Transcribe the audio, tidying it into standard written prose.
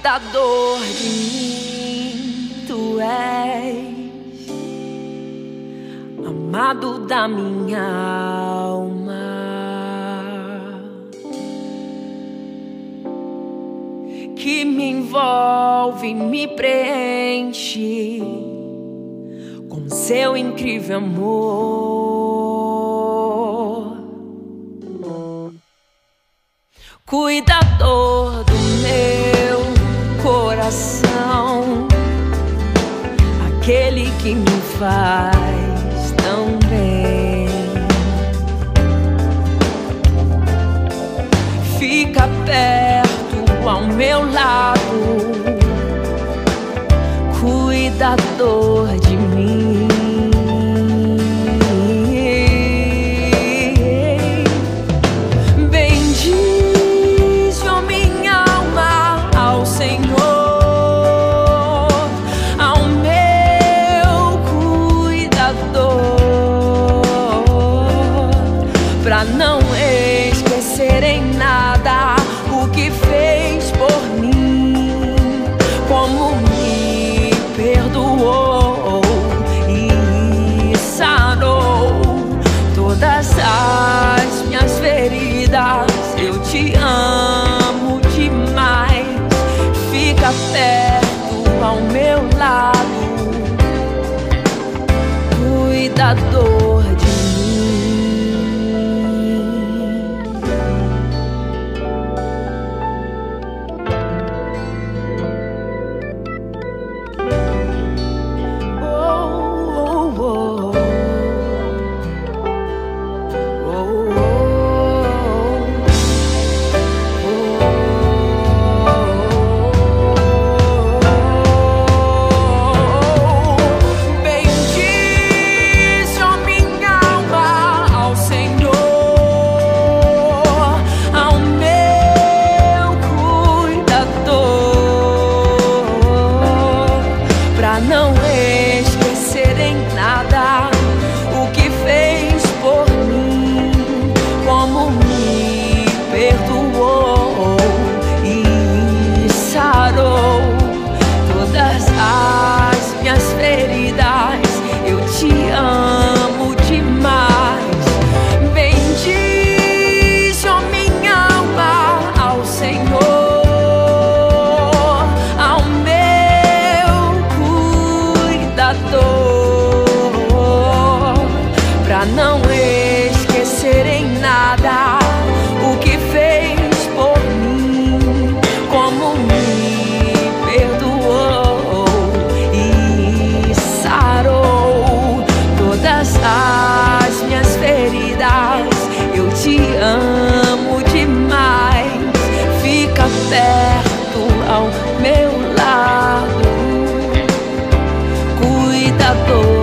cuidador de mim, tu és amado da minha alma, que me envolve, me preenche com seu incrível amor. Cuidador do meu coração, aquele que me faz tão bem. Fica perto ao meu lado, cuidador de mim. Pra não esquecer em nada o que fez por mim, como me perdoou e sarou todas as minhas feridas. Eu te amo demais, fica perto ao meu lado, cuidador de não esquecer em nada o que fez por mim, como me perdoou e sarou todas as minhas feridas. Eu te amo demais. Bendize, ó minha alma, ao Senhor. Pra não esquecer em nada o que fez por mim, como me perdoou e sarou todas as minhas feridas. Eu te amo demais, fica perto ao meu lado, cuidador.